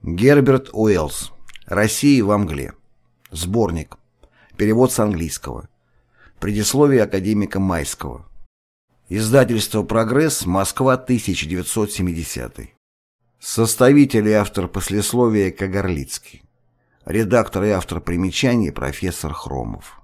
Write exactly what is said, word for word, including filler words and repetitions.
Герберт Уэллс. «Россия во мгле». Сборник. Перевод с английского. Предисловие академика Майского. Издательство «Прогресс», Москва, тысяча девятьсот семидесятый. Составитель и автор послесловия Кагарлицкий. Редактор и автор примечаний профессор Хромов.